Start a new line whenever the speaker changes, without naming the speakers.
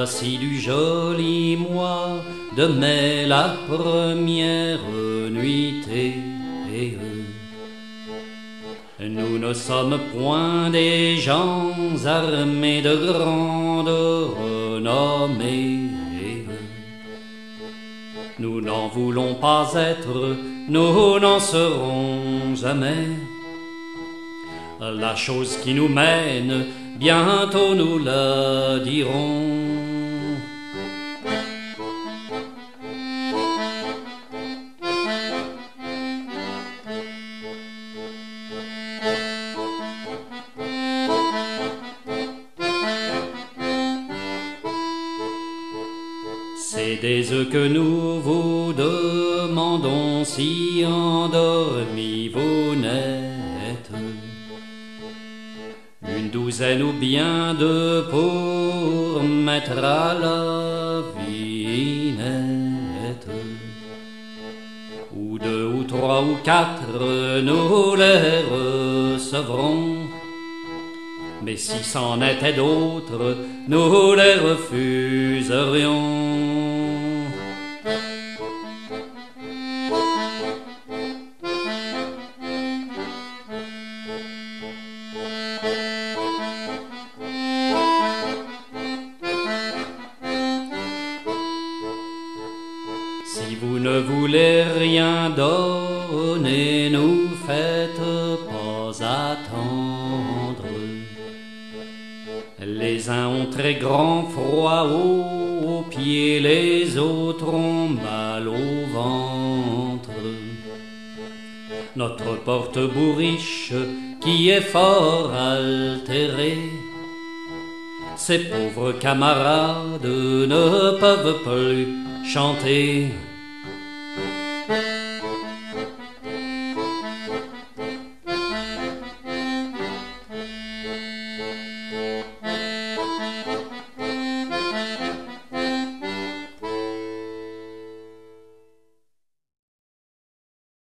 Voici du joli mois de mai la première nuitée. Nous ne sommes point des gens armés de grande renommée. Nous n'en voulons pas être, nous n'en serons jamais. La chose qui nous mène, bientôt nous la dirons. C'est des œufs que nous vous demandons, si endormis vous n'êtes. Une douzaine ou bien deux pour mettre à la vinette. Ou deux ou trois ou quatre, nous les recevrons. Mais si c'en était d'autres, nous les refuserions. Si vous ne voulez rien donner, nous faites pas attendre. Les uns ont très grand froid aux pieds, les autres ont mal au ventre. Notre porte-bourriche qui est fort altéré, ces pauvres camarades ne peuvent plus chanter.